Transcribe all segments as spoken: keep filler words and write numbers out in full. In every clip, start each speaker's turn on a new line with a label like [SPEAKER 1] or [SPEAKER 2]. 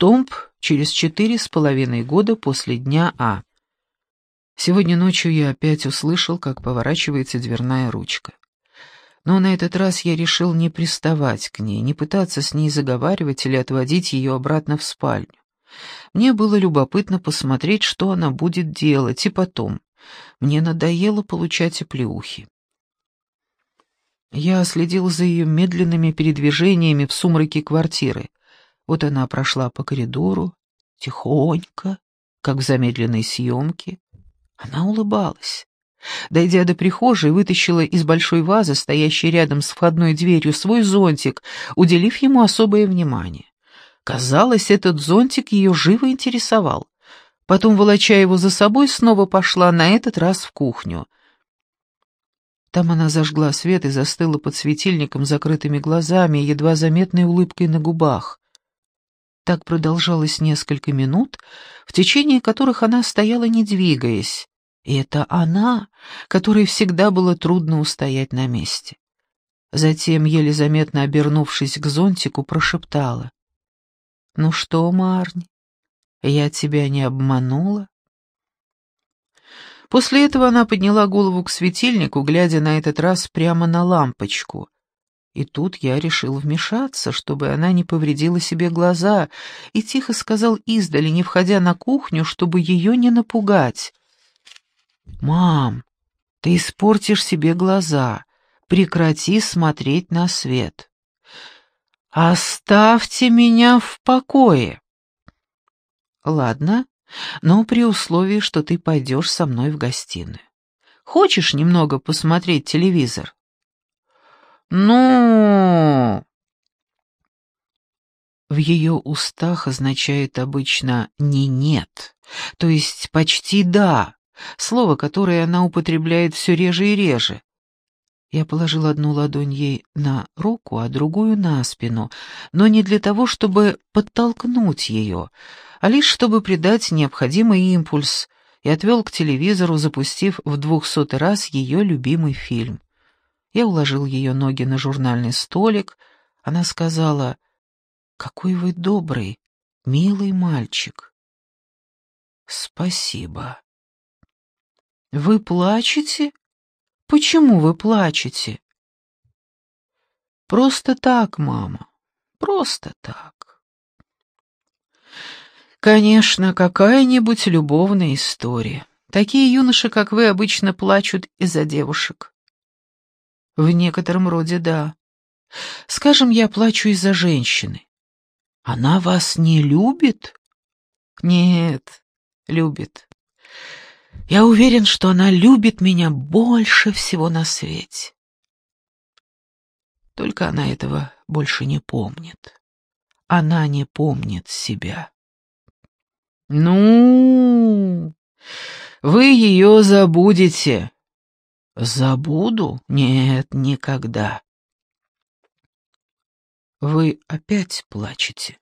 [SPEAKER 1] Томб через четыре с половиной года после дня А. Сегодня ночью я опять услышал, как поворачивается дверная ручка. Но на этот раз я решил не приставать к ней, не пытаться с ней заговаривать или отводить ее обратно в спальню. Мне было любопытно посмотреть, что она будет делать, и потом. Мне надоело получать оплеухи. Я следил за ее медленными передвижениями в сумраке квартиры. Вот она прошла по коридору, тихонько, как в замедленной съемке. Она улыбалась. Дойдя до прихожей, вытащила из большой вазы, стоящей рядом с входной дверью, свой зонтик, уделив ему особое внимание. Казалось, этот зонтик ее живо интересовал. Потом, волоча его за собой, снова пошла, на этот раз в кухню. Там она зажгла свет и застыла под светильником закрытыми глазами и едва заметной улыбкой на губах. Так продолжалось несколько минут, в течение которых она стояла, не двигаясь. И это она, которой всегда было трудно устоять на месте. Затем, еле заметно обернувшись к зонтику, прошептала: «Ну что, Марни, я тебя не обманула?» После этого она подняла голову к светильнику, глядя на этот раз прямо на лампочку. И тут я решил вмешаться, чтобы она не повредила себе глаза, и тихо сказал издали, не входя на кухню, чтобы ее не напугать: «Мам, ты испортишь себе глаза. Прекрати смотреть на свет. Оставьте меня в покое». «Ладно, но при условии, что ты пойдешь со мной в гостиную. Хочешь немного посмотреть телевизор?» «Ну...» В ее устах означает обычно «не нет», то есть почти «да», слово, которое она употребляет все реже и реже. Я положил одну ладонь ей на руку, а другую на спину, но не для того, чтобы подтолкнуть ее, а лишь чтобы придать необходимый импульс, и отвел к телевизору, запустив в двухсотый раз ее любимый фильм. Я уложил ее ноги на журнальный столик. Она сказала: «Какой вы добрый, милый мальчик». «Спасибо». «Вы плачете? Почему вы плачете?» «Просто так, мама, просто так». «Конечно, какая-нибудь любовная история. Такие юноши, как вы, обычно плачут из-за девушек». «В некотором роде да. Скажем, я плачу из-за женщины. Она вас не любит?» «Нет, любит. Я уверен, что она любит меня больше всего на свете. Только она этого больше не помнит. Она не помнит себя». «Ну, вы ее забудете». «Забуду? Нет, никогда». «Вы опять плачете?»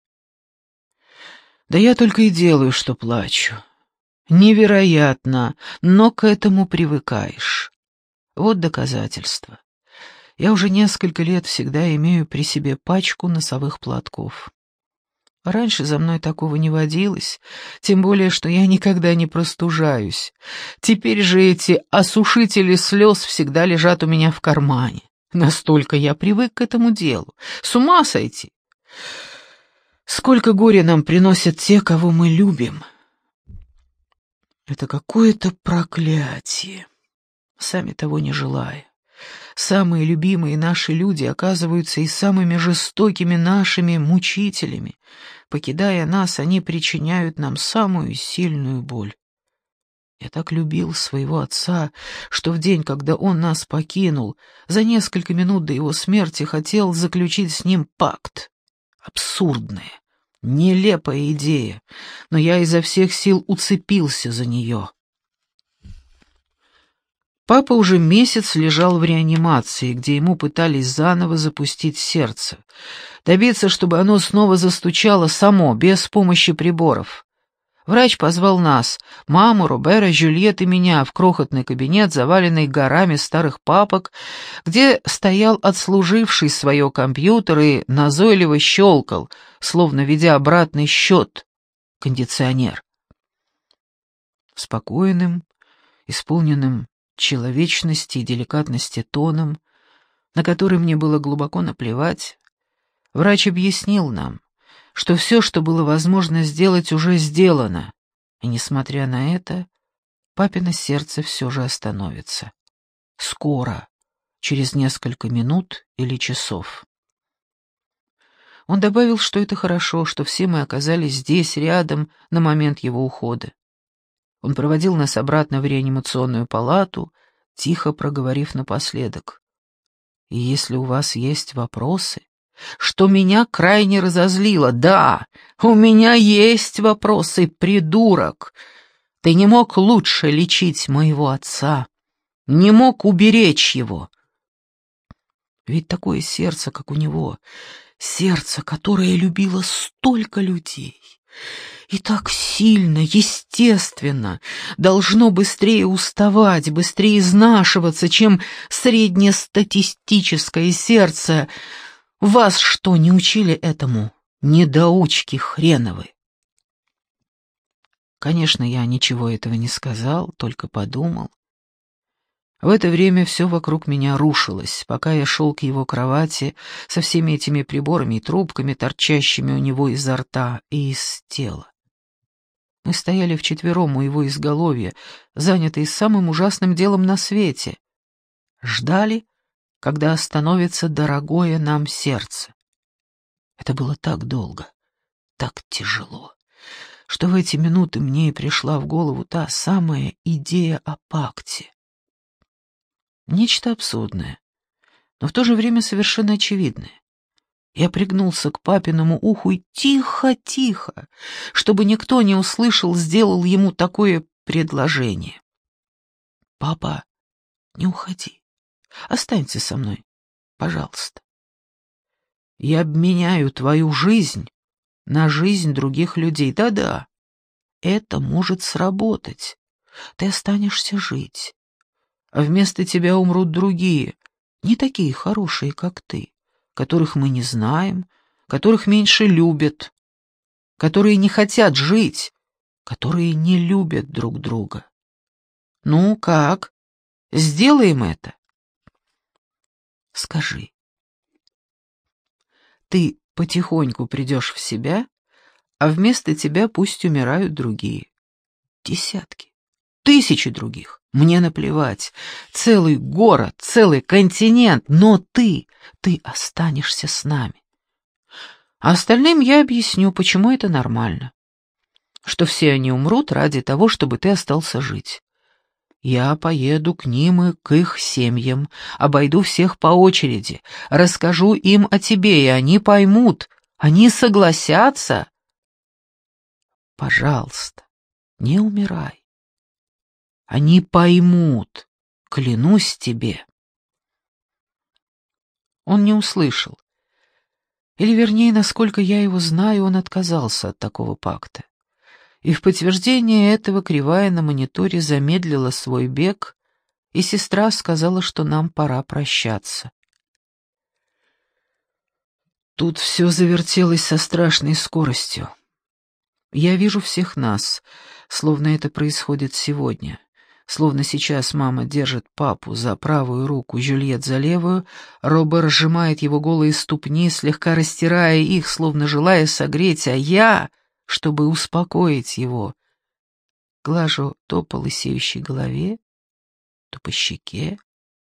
[SPEAKER 1] «Да я только и делаю, что плачу. Невероятно, но к этому привыкаешь. Вот доказательство. Я уже несколько лет всегда имею при себе пачку носовых платков. Раньше за мной такого не водилось, тем более, что я никогда не простужаюсь. Теперь же эти осушители слез всегда лежат у меня в кармане. Настолько я привык к этому делу. С ума сойти! Сколько горя нам приносят те, кого мы любим. Это какое-то проклятие, сами того не желая. Самые любимые наши люди оказываются и самыми жестокими нашими мучителями. Покидая нас, они причиняют нам самую сильную боль. Я так любил своего отца, что в день, когда он нас покинул, за несколько минут до его смерти хотел заключить с ним пакт. Абсурдная, нелепая идея, но я изо всех сил уцепился за нее. Папа уже месяц лежал в реанимации, где ему пытались заново запустить сердце, добиться, чтобы оно снова застучало само, без помощи приборов. Врач позвал нас, маму, Робера, Жюльет и меня, в крохотный кабинет, заваленный горами старых папок, где стоял отслуживший свое компьютер и назойливо щелкал, словно ведя обратный счет, кондиционер. Спокойным, исполненным человечности и деликатности тоном, на который мне было глубоко наплевать, врач объяснил нам, что все, что было возможно сделать, уже сделано, и, несмотря на это, папино сердце все же остановится. Скоро, через несколько минут или часов. Он добавил, что это хорошо, что все мы оказались здесь, рядом, на момент его ухода. Он проводил нас обратно в реанимационную палату, тихо проговорив напоследок: «И если у вас есть вопросы...» Что меня крайне разозлило. «Да, у меня есть вопросы, придурок. Ты не мог лучше лечить моего отца, не мог уберечь его. Ведь такое сердце, как у него, сердце, которое любило столько людей, и так сильно, естественно, должно быстрее уставать, быстрее изнашиваться, чем среднестатистическое сердце. Вас что, не учили этому, недоучки хреновы?» Конечно, я ничего этого не сказал, только подумал. В это время все вокруг меня рушилось, пока я шел к его кровати со всеми этими приборами и трубками, торчащими у него изо рта и из тела. Мы стояли вчетвером у его изголовья, занятые самым ужасным делом на свете. Ждали, когда остановится дорогое нам сердце. Это было так долго, так тяжело, что в эти минуты мне и пришла в голову та самая идея о пакте. Нечто абсурдное, но в то же время совершенно очевидное. Я пригнулся к папиному уху и тихо-тихо, чтобы никто не услышал, сделал ему такое предложение. «Папа, не уходи. Останься со мной, пожалуйста. Я обменяю твою жизнь на жизнь других людей. Да-да, это может сработать. Ты останешься жить, а вместо тебя умрут другие, не такие хорошие, как ты, которых мы не знаем, которых меньше любят, которые не хотят жить, которые не любят друг друга. Ну как, сделаем это? Скажи, ты потихоньку придешь в себя, а вместо тебя пусть умирают другие. Десятки, тысячи других. Мне наплевать. Целый город, целый континент, но ты, ты останешься с нами. А остальным я объясню, почему это нормально. Что все они умрут ради того, чтобы ты остался жить. Я поеду к ним и к их семьям, обойду всех по очереди, расскажу им о тебе, и они поймут, они согласятся. Пожалуйста, не умирай. Они поймут, клянусь тебе. Он не услышал. Или, вернее, насколько я его знаю, он отказался от такого пакта. И в подтверждение этого кривая на мониторе замедлила свой бег, и сестра сказала, что нам пора прощаться. Тут все завертелось со страшной скоростью. Я вижу всех нас, словно это происходит сегодня, словно сейчас мама держит папу за правую руку, Жюльет за левую, Робер сжимает его голые ступни, слегка растирая их, словно желая согреть, а я, чтобы успокоить его, глажу то по лысеющей голове, то по щеке.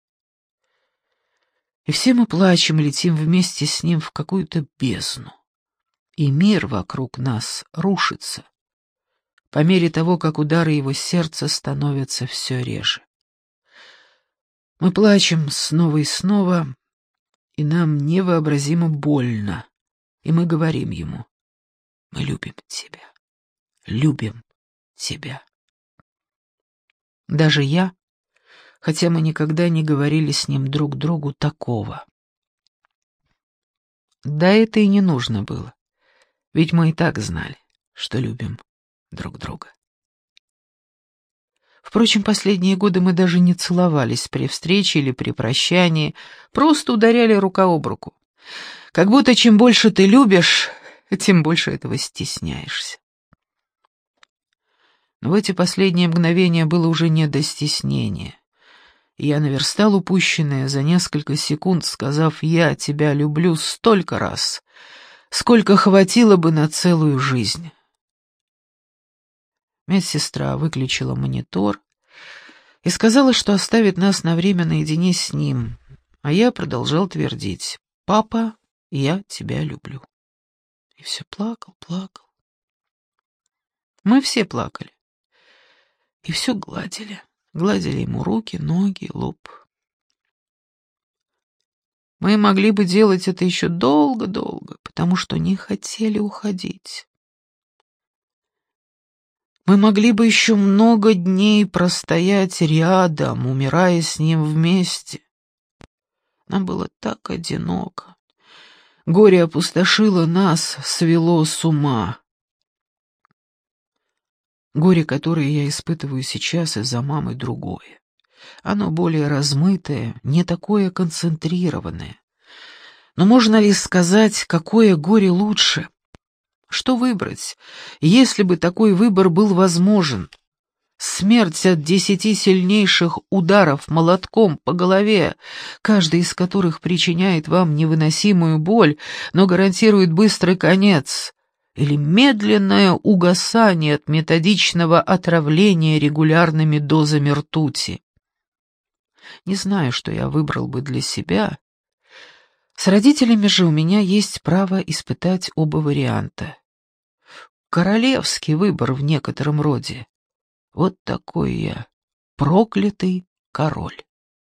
[SPEAKER 1] И все мы плачем, летим вместе с ним в какую-то бездну. И мир вокруг нас рушится, по мере того, как удары его сердца становятся все реже. Мы плачем снова и снова, и нам невообразимо больно, и мы говорим ему: мы любим тебя, любим тебя. Даже я, хотя мы никогда не говорили с ним друг другу такого. Да это и не нужно было, ведь мы и так знали, что любим. друг друга. Впрочем, последние годы мы даже не целовались при встрече или при прощании, просто ударяли рука об руку. Как будто чем больше ты любишь, тем больше этого стесняешься. Но в эти последние мгновения было уже не до стеснения. И я наверстал упущенное за несколько секунд, сказав «я тебя люблю» столько раз, сколько хватило бы на целую жизнь. Медсестра выключила монитор и сказала, что оставит нас на время наедине с ним, а я продолжал твердить «папа, я тебя люблю». И все плакал, плакал. Мы все плакали. И все гладили. Гладили ему руки, ноги, лоб. Мы могли бы делать это еще долго-долго, потому что не хотели уходить. Мы могли бы еще много дней простоять рядом, умирая с ним вместе. Нам было так одиноко. Горе опустошило нас, свело с ума. Горе, которое я испытываю сейчас из-за мамы, другое. Оно более размытое, не такое концентрированное. Но можно ли сказать, какое горе лучше? Что выбрать, если бы такой выбор был возможен? Смерть от десяти сильнейших ударов молотком по голове, каждый из которых причиняет вам невыносимую боль, но гарантирует быстрый конец, или медленное угасание от методичного отравления регулярными дозами ртути. Не знаю, что я выбрал бы для себя. С родителями же у меня есть право испытать оба варианта. Королевский выбор в некотором роде. Вот такой я, проклятый король.